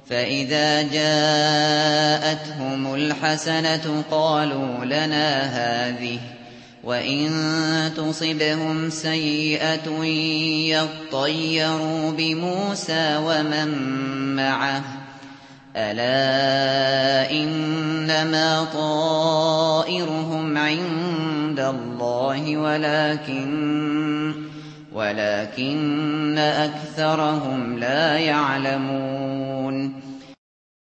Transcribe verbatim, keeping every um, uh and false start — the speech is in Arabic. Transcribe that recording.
فإذا جاءتهم الحسنة قالوا لنا هذه، وإن تصبهم سيئة يطيروا بموسى ومن معه، ألا إنما طائرهم عند الله ولكن ولكن أكثرهم لا يعلمون